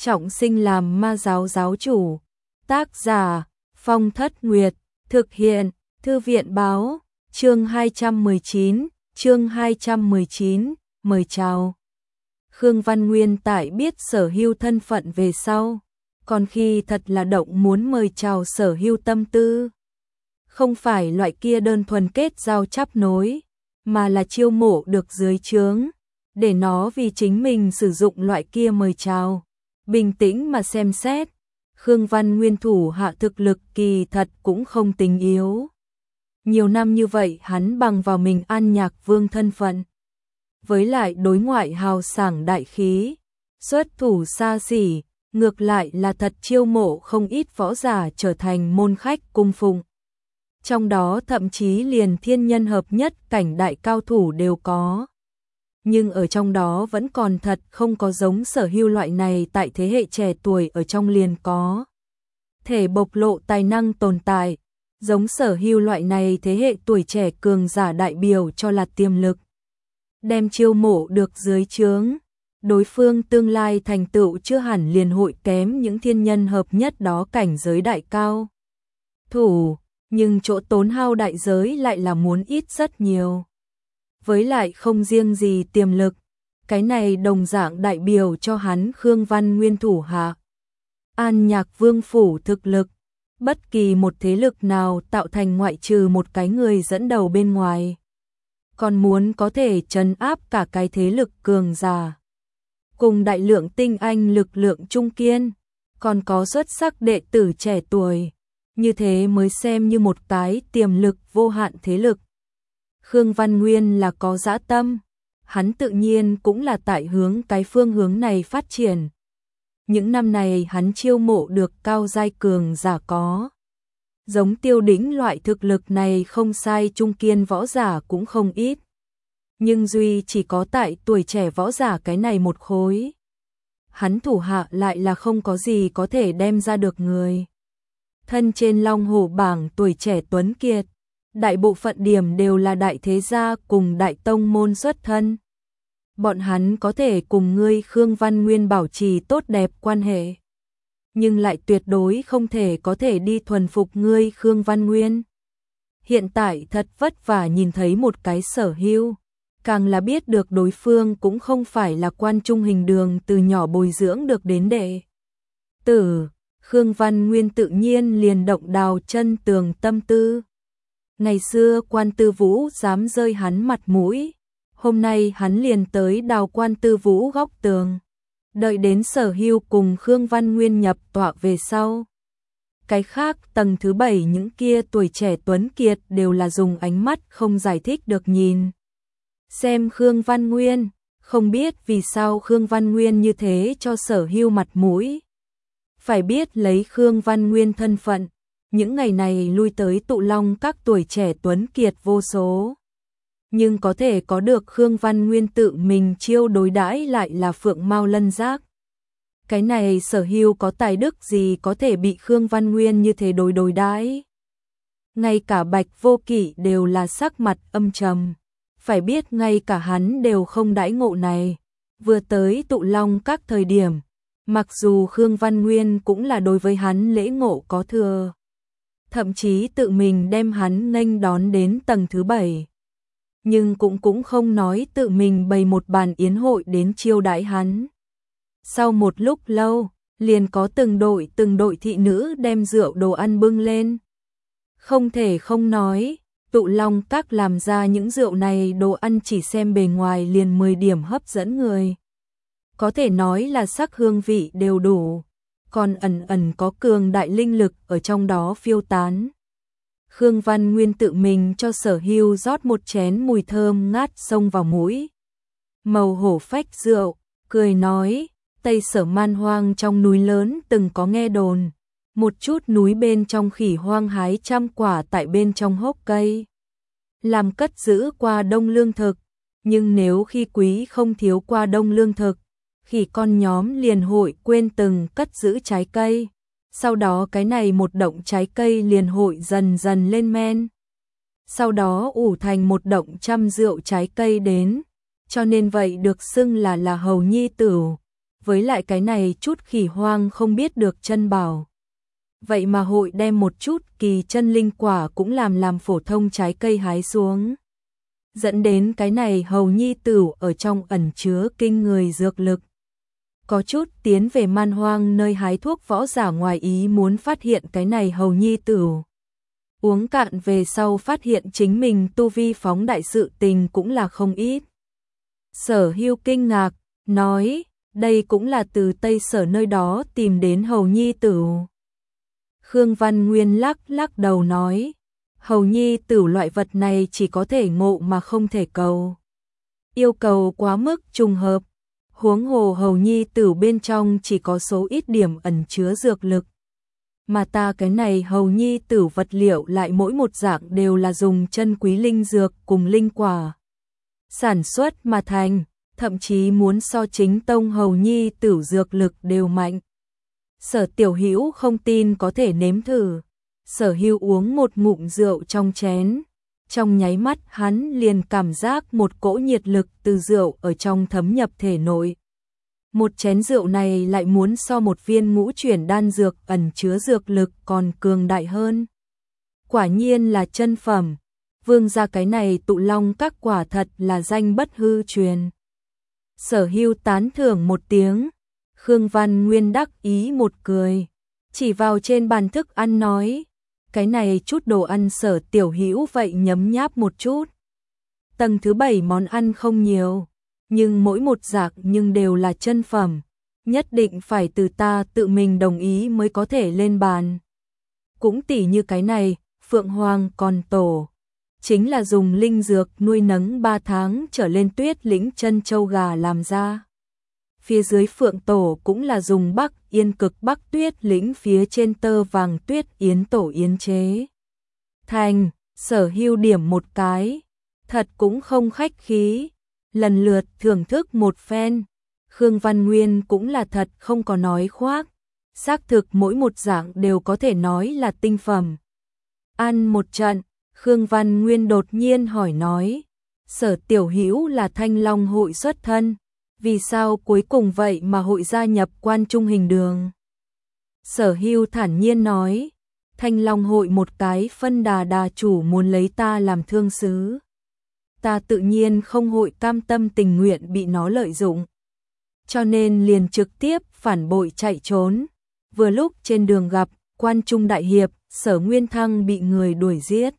trọng sinh làm ma giáo giáo chủ. Tác giả Phong Thất Nguyệt, thực hiện Thư viện báo, chương 219, mời chào. Khương Văn Nguyên tại biết Sở Hưu thân phận về sau, còn khi thật là động muốn mời chào Sở Hưu tâm tư. Không phải loại kia đơn thuần kết giao chắp nối, mà là chiêu mộ được dưới trướng, để nó vì chính mình sử dụng loại kia mời chào. Bình tĩnh mà xem xét, Khương Văn Nguyên thủ hạ thực lực kỳ thật cũng không tính yếu. Nhiều năm như vậy hắn bằng vào mình An Nhạc Vương thân phận, với lại đối ngoại hào sảng đại khí, xuất thủ xa xỉ, ngược lại là thật chiêu mộ không ít võ giả trở thành môn khách cung phụng. Trong đó thậm chí liền thiên nhân hợp nhất cảnh đại cao thủ đều có. Nhưng ở trong đó vẫn còn thật không có giống Sở Hưu loại này tại thế hệ trẻ tuổi ở trong liền có thể bộc lộ tài năng tồn tại. Giống Sở Hưu loại này thế hệ tuổi trẻ cường giả đại biểu cho là tiềm lực. Đem chiêu mộ được dưới trướng, đối phương tương lai thành tựu chưa hẳn liền hội kém những thiên nhân hợp nhất đó cảnh giới đại cao thủ, nhưng chỗ tốn hao đại giới lại là muốn ít rất nhiều. Với lại không riêng gì tiềm lực, cái này đồng dạng đại biểu cho hắn Khương Văn Nguyên thủ hạ An Nhạc Vương phủ thực lực. Bất kỳ một thế lực nào tạo thành ngoại trừ một cái người dẫn đầu bên ngoài, còn muốn có thể trấn áp cả cái thế lực cường giả, cùng đại lượng tinh anh lực lượng trung kiên, còn có xuất sắc đệ tử trẻ tuổi, như thế mới xem như một cái tiềm lực vô hạn thế lực. Khương Văn Nguyên là có dã tâm, hắn tự nhiên cũng là tại hướng cái phương hướng này phát triển. Những năm này hắn chiêu mộ được cao giai cường giả có. Giống Tiêu Đĩnh loại thực lực này không sai, trung kiên võ giả cũng không ít. Nhưng duy chỉ có tại tuổi trẻ võ giả cái này một khối. Hắn thủ hạ lại là không có gì có thể đem ra được người. Thân trên Long Hổ bảng tuổi trẻ tuấn kiệt, đại bộ phận điểm đều là đại thế gia cùng đại tông môn xuất thân. Bọn hắn có thể cùng ngươi Khương Văn Nguyên bảo trì tốt đẹp quan hệ, nhưng lại tuyệt đối không thể có thể đi thuần phục ngươi Khương Văn Nguyên. Hiện tại thật vất vả nhìn thấy một cái Sở Hưu, càng là biết được đối phương cũng không phải là quan trung hình đường từ nhỏ bồi dưỡng được đến đệ tử. Khương Văn Nguyên tự nhiên liền động đào chân tường tâm tư. Ngày xưa Quan Tư Vũ dám rơi hắn mặt mũi, hôm nay hắn liền tới đào Quan Tư Vũ góc tường. Đợi đến Sở Hưu cùng Khương Văn Nguyên nhập tọa về sau, cái khác tầng thứ 7 những kia tuổi trẻ tuấn kiệt đều là dùng ánh mắt không giải thích được nhìn xem Khương Văn Nguyên, không biết vì sao Khương Văn Nguyên như thế cho Sở Hưu mặt mũi. Phải biết lấy Khương Văn Nguyên thân phận, những ngày này lui tới Tụ Long các tuổi trẻ tuấn kiệt vô số, nhưng có thể có được Khương Văn Nguyên tự mình chiêu đối đãi lại là phượng mao lân giác. Cái này Sở Hưu có tài đức gì có thể bị Khương Văn Nguyên như thế đối đãi? Ngay cả Bạch Vô Kỵ đều là sắc mặt âm trầm. Phải biết ngay cả hắn đều không đãi ngộ này. Vừa tới Tụ Long các thời điểm, mặc dù Khương Văn Nguyên cũng là đối với hắn lễ ngộ có thừa, thậm chí tự mình đem hắn nghênh đón đến tầng thứ 7. Nhưng cũng không nói tự mình bày một bàn yến hội đến chiêu đãi hắn. Sau một lúc lâu, liền có từng đội thị nữ đem rượu đồ ăn bưng lên. Không thể không nói, Tụ Long các làm ra những rượu này đồ ăn chỉ xem bề ngoài liền 10 điểm hấp dẫn người. Có thể nói là sắc hương vị đều đủ, còn ẩn có cường đại linh lực ở trong đó phiêu tán. Khương Văn Nguyên tự mình cho Sở Hưu rót một chén mùi thơm ngát xông vào mũi. Màu hổ phách rượu, cười nói, Tây Sở man hoang trong núi lớn từng có nghe đồn, một chút núi bên trong khỉ hoang hái trăm quả tại bên trong hốc cây, làm cất giữ qua đông lương thực, nhưng nếu khi quý không thiếu qua đông lương thực, khỉ con nhóm liền hội quên từng cất giữ trái cây. Sau đó cái này một động trái cây liền hội dần dần lên men. Sau đó ủ thành một động trăm rượu trái cây đến, cho nên vậy được xưng là hầu nhi tửu. với lại cái này chút khỉ hoang không biết được chân bảo. Vậy mà hội đem một chút kỳ chân linh quả cũng làm phổ thông trái cây hái xuống. Dẫn đến cái này hầu nhi tửu ở trong ẩn chứa kinh người dược lực. Có chút tiến về man hoang nơi hái thuốc võ giả ngoài ý muốn phát hiện cái này hầu nhi tửu. Uống cạn về sau phát hiện chính mình tu vi phóng đại, sự tình cũng là không ít. Sở Hưu kinh ngạc, nói, đây cũng là từ Tây Sở nơi đó tìm đến hầu nhi tửu. Khương Văn Nguyên lắc đầu nói, hầu nhi tửu loại vật này chỉ có thể ngộ mà không thể cầu. Yêu cầu quá mức trùng hợp, huống hồ hầu nhi tửu bên trong chỉ có số ít điểm ẩn chứa dược lực. Mà ta cái này hầu nhi tửu vật liệu lại mỗi một dạng đều là dùng chân quý linh dược cùng linh quả sản xuất mà thành, thậm chí muốn so chính tông hầu nhi tửu dược lực đều mạnh. Sở Tiểu Hữu không tin có thể nếm thử. Sở Hưu uống một ngụm rượu trong chén, trong nháy mắt hắn liền cảm giác một cỗ nhiệt lực từ rượu ở trong thấm nhập thể nội. Một chén rượu này lại muốn so một viên ngũ chuyển đan dược ẩn chứa dược lực còn cường đại hơn. Quả nhiên là chân phẩm, vương gia cái này Tụ Long các quả thật là danh bất hư truyền. Sở Hưu tán thưởng một tiếng, Khương Văn Nguyên đắc ý một cười, chỉ vào trên bàn thức ăn nói, cái này chút đồ ăn Sở Tiểu Hữu vậy nhấm nháp một chút. Tầng thứ 7 món ăn không nhiều, nhưng mỗi một dạng nhưng đều là chân phẩm, nhất định phải từ ta tự mình đồng ý mới có thể lên bàn. Cũng tỉ như cái này, Phượng Hoàng Con Tổ, chính là dùng linh dược nuôi nấng 3 tháng trở lên tuyết lĩnh chân châu gà làm ra. Phía dưới Phượng Tổ cũng là dùng Bắc Yên cực Bắc tuyết lĩnh phía trên tơ vàng tuyết yến tổ yến chế. Thành, Sở Hưu điểm một cái, thật cũng không khách khí, lần lượt thưởng thức một phen. Khương Văn Nguyên cũng là thật không có nói khoác, xác thực mỗi một dạng đều có thể nói là tinh phẩm. Ăn một trận, Khương Văn Nguyên đột nhiên hỏi nói, Sở Tiểu Hữu là Thanh Long hội xuất thân, vì sao cuối cùng vậy mà hội gia nhập Quan Trung Hình Đường? Sở Hưu thản nhiên nói, Thanh Long hội một cái phân đà chủ muốn lấy ta làm thương sứ. Ta tự nhiên không hội cam tâm tình nguyện bị nó lợi dụng, cho nên liền trực tiếp phản bội chạy trốn. Vừa lúc trên đường gặp Quan Trung đại hiệp Sở Nguyên Thăng bị người đuổi giết,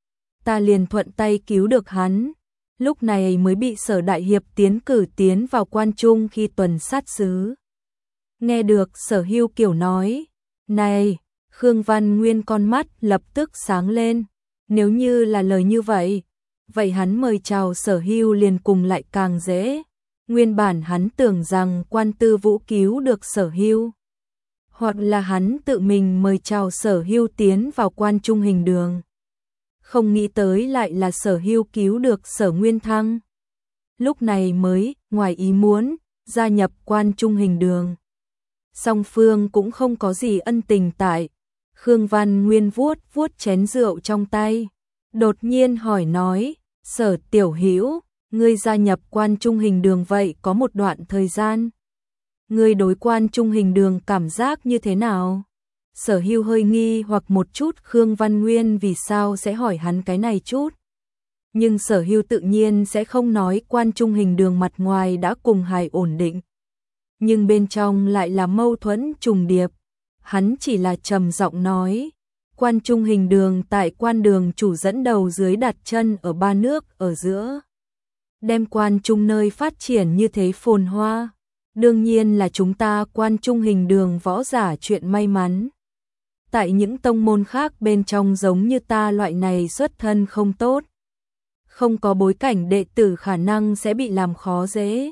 ta liền thuận tay cứu được hắn, lúc này mới bị Sở đại hiệp tiến cử tiến vào Quan Trung khi tuần sát sứ. Nghe được Sở Hưu kiểu nói này, Khương Văn Nguyên con mắt lập tức sáng lên, nếu như là lời như vậy, vậy hắn mời chào Sở Hưu liền cùng lại càng dễ. Nguyên bản hắn tưởng rằng Quan Tư Vũ cứu được Sở Hưu, hoặc là hắn tự mình mời chào Sở Hưu tiến vào Quan Trung Hình Đường. Không nghĩ tới lại là Sở Hưu cứu được Sở Nguyên Thăng. Lúc này mới, ngoài ý muốn, gia nhập Quan Trung Hình Đường. Song phương cũng không có gì ân tình tại. Khương Văn Nguyên vuốt chén rượu trong tay, đột nhiên hỏi nói, Sở Tiểu Hữu, ngươi gia nhập Quan Trung Hình Đường vậy có một đoạn thời gian. Ngươi đối Quan Trung Hình Đường cảm giác như thế nào? Sở Hưu hơi nghi hoặc một chút Khương Văn Nguyên vì sao sẽ hỏi hắn cái này chút. Nhưng Sở Hưu tự nhiên sẽ không nói Quan Trung Hình Đường mặt ngoài đã cùng hài ổn định, nhưng bên trong lại là mâu thuẫn trùng điệp. Hắn chỉ là trầm giọng nói, Quan Trung Hình Đường tại Quan Đường chủ dẫn đầu dưới đặt chân ở ba nước ở giữa, đem Quan Trung nơi phát triển như thế phồn hoa, đương nhiên là chúng ta Quan Trung Hình Đường võ giả chuyện may mắn. Tại những tông môn khác bên trong giống như ta loại này xuất thân không tốt, không có bối cảnh đệ tử khả năng sẽ bị làm khó dễ,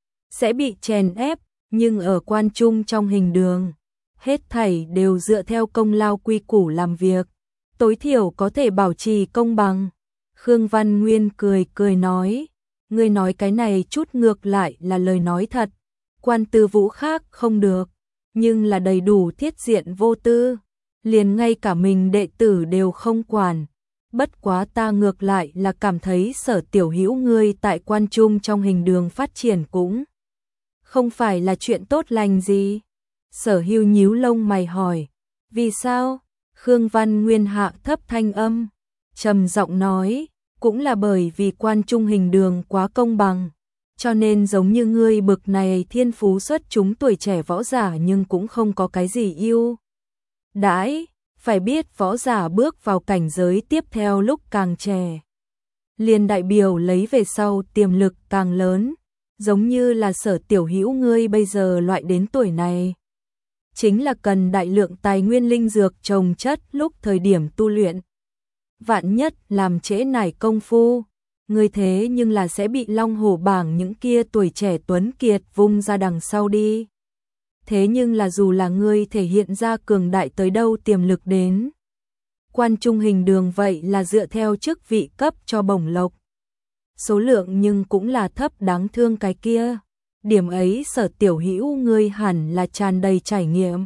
sẽ bị chèn ép, nhưng ở Quan Trung trong Hình Đường, hết thảy đều dựa theo công lao quy củ làm việc, tối thiểu có thể bảo trì công bằng. Khương Văn Nguyên cười nói, ngươi nói cái này chút ngược lại là lời nói thật, Quan Tư Vũ khác không được, nhưng là đầy đủ thiết diện vô tư, liền ngay cả mình đệ tử đều không quản. Bất quá ta ngược lại là cảm thấy Sở Tiểu Hữu ngươi tại Quan Trung trong Hình Đường phát triển cũng Không phải là chuyện tốt lành gì? Sở Hưu nhíu lông mày hỏi. Vì sao? Khương Văn Nguyên hạ thấp thanh âm, trầm giọng nói, cũng là bởi vì Quan Trung Hình Đường quá công bằng, cho nên giống như ngươi bực này thiên phú xuất chúng tuổi trẻ võ giả nhưng cũng không có cái gì ưu đãi, phải biết võ giả bước vào cảnh giới tiếp theo lúc càng trẻ, liền đại biểu lấy về sau tiềm lực càng lớn, giống như là Sở Tiểu Hữu ngươi bây giờ loại đến tuổi này, chính là cần đại lượng tài nguyên linh dược trồng chất lúc thời điểm tu luyện. Vạn nhất làm trễ nải công phu, ngươi thế nhưng là sẽ bị long hổ bảng những kia tuổi trẻ tuấn kiệt vung ra đằng sau đi. Thế nhưng là dù là ngươi thể hiện ra cường đại tới đâu tiềm lực đến, Quan Trung Hình Đường vậy là dựa theo chức vị cấp cho bổng lộc. Số lượng nhưng cũng là thấp đáng thương cái kia. Điểm ấy Sở Tiểu Hữu ngươi hẳn là tràn đầy trải nghiệm.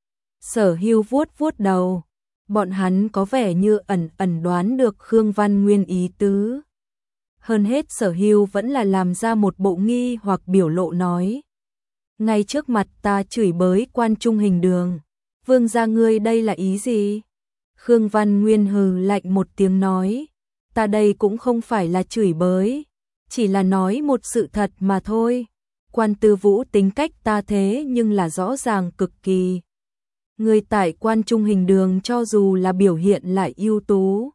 Sở Hưu vuốt vuốt đầu, bọn hắn có vẻ như ẩn đoán được Khương Văn Nguyên ý tứ. Hơn hết Sở Hưu vẫn là làm ra một bộ nghi hoặc biểu lộ nói. Ngay trước mặt ta chửi bới Quan Trung Hình Đường, vương gia ngươi đây là ý gì? Khương Văn Nguyên hừ lạnh một tiếng nói, ta đây cũng không phải là chửi bới, chỉ là nói một sự thật mà thôi. Quan Tư Vũ tính cách ta thế nhưng là rõ ràng cực kỳ. Người tại Quan Trung Hình Đường cho dù là biểu hiện lại ưu tú,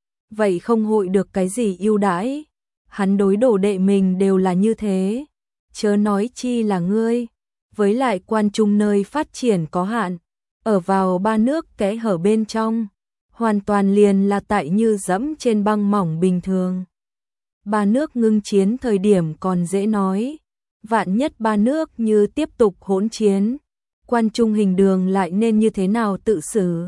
vậy không hội được cái gì ưu đãi. Hắn đối đồ đệ mình đều là như thế, chớ nói chi là ngươi. Với lại Quan Trung nơi phát triển có hạn, ở vào ba nước kẽ hở bên trong, hoàn toàn liền là tại như dẫm trên băng mỏng bình thường. Ba nước ngưng chiến thời điểm còn dễ nói, vạn nhất ba nước như tiếp tục hỗn chiến, Quan Trung Hình Đường lại nên như thế nào tự xử?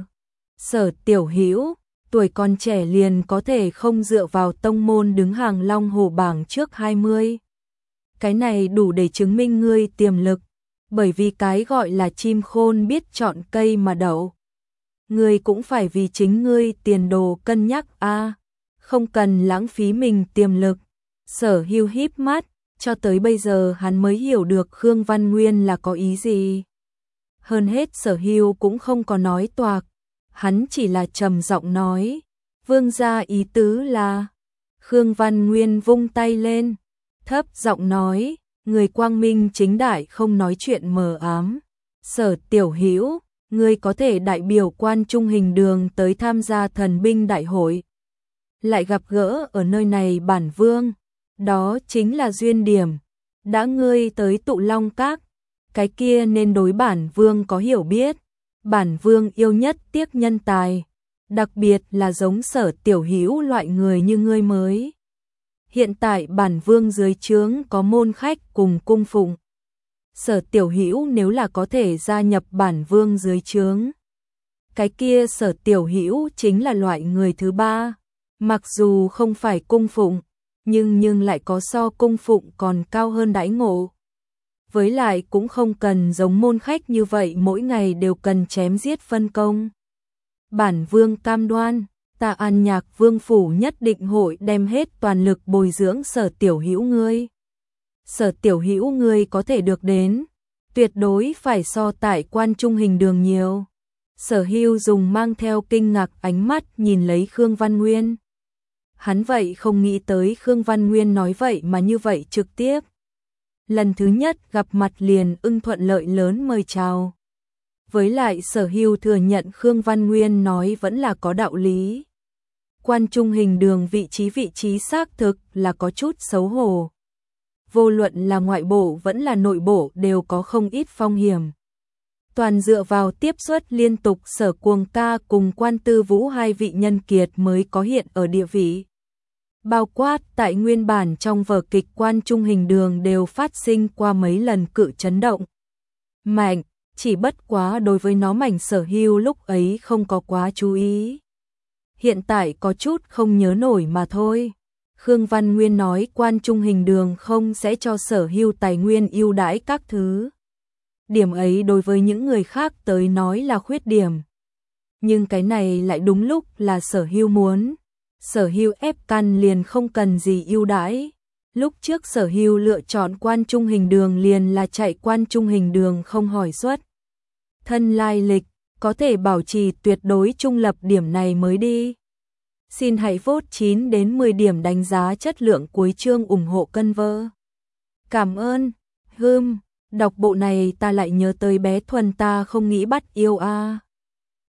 Sở Tiểu Hữu, tuổi còn trẻ liền có thể không dựa vào tông môn đứng hàng long hổ bảng trước 20. Cái này đủ để chứng minh ngươi tiềm lực, bởi vì cái gọi là chim khôn biết chọn cây mà đậu. Ngươi cũng phải vì chính ngươi tiền đồ cân nhắc a, không cần lãng phí mình tiềm lực. Sở Hưu híp mắt, cho tới bây giờ hắn mới hiểu được Khương Văn Nguyên là có ý gì. Hơn hết Sở Hưu cũng không có nói toạc, hắn chỉ là trầm giọng nói, vương gia ý tứ là. Khương Văn Nguyên vung tay lên, thấp giọng nói, người quang minh chính đại không nói chuyện mờ ám. Sở Tiểu Hữu, ngươi có thể đại biểu Quan Trung Hình Đường tới tham gia thần binh đại hội, lại gặp gỡ ở nơi này bản vương, đó chính là duyên điểm. Đã ngươi tới Tụ Long Các, cái kia nên đối bản vương có hiểu biết. Bản vương yêu nhất tiếc nhân tài, đặc biệt là giống Sở Tiểu Hữu loại người như ngươi mới. Hiện tại bản vương dưới trướng có môn khách cùng cung phụng. Sở Tiểu Hữu nếu là có thể gia nhập bản vương dưới trướng, cái kia Sở Tiểu Hữu chính là loại người thứ ba, mặc dù không phải cung phụng, nhưng lại có so cung phụng còn cao hơn đãi ngộ. Với lại cũng không cần giống môn khách như vậy mỗi ngày đều cần chém giết phân công. Bản vương cam đoan, ta An Nhạc Vương phủ nhất định hội đem hết toàn lực bồi dưỡng Sở Tiểu Hữu ngươi. Sở Tiểu Hữu ngươi có thể được đến, tuyệt đối phải so tại Quan Trung Hình Đường nhiều. Sở Hưu dùng mang theo kinh ngạc ánh mắt nhìn lấy Khương Văn Nguyên. Hắn vậy không nghĩ tới Khương Văn Nguyên nói vậy mà như vậy trực tiếp. Lần thứ nhất gặp mặt liền thuận lợi lớn mời chào. Với lại Sở Hưu thừa nhận Khương Văn Nguyên nói vẫn là có đạo lý. Quan Trung Hình Đường vị trí xác thực là có chút xấu hổ. Vô luận là ngoại bộ vẫn là nội bộ đều có không ít phong hiểm. Toàn dựa vào tiếp xuất liên tục Sở Cuồng Ca cùng Quan Tư Vũ hai vị nhân kiệt mới có hiện ở địa vị. Bao quát tại nguyên bản trong vở kịch Quan Trung Hình Đường đều phát sinh qua mấy lần cự chấn động. Mạnh, chỉ bất quá đối với nó mảnh Sở Hưu lúc ấy không có quá chú ý. Hiện tại có chút không nhớ nổi mà thôi. Khương Văn Nguyên nói Quan Trung Hình Đường không sẽ cho Sở Hưu tài nguyên ưu đãi các thứ. Điểm ấy đối với những người khác tới nói là khuyết điểm. Nhưng cái này lại đúng lúc là Sở Hưu muốn. Sở Hưu ép căn liền không cần gì ưu đãi. Lúc trước Sở Hưu lựa chọn Quan Trung Hình Đường liền là chạy Quan Trung Hình Đường không hỏi xuất thân lai lịch, có thể bảo trì tuyệt đối trung lập điểm này mới đi. Xin hãy vote 9 đến 10 điểm đánh giá chất lượng cuối chương ủng hộ cân vơ. Cảm ơn. Đọc bộ này ta lại nhớ tới bé Thuần ta không nghĩ bắt yêu a.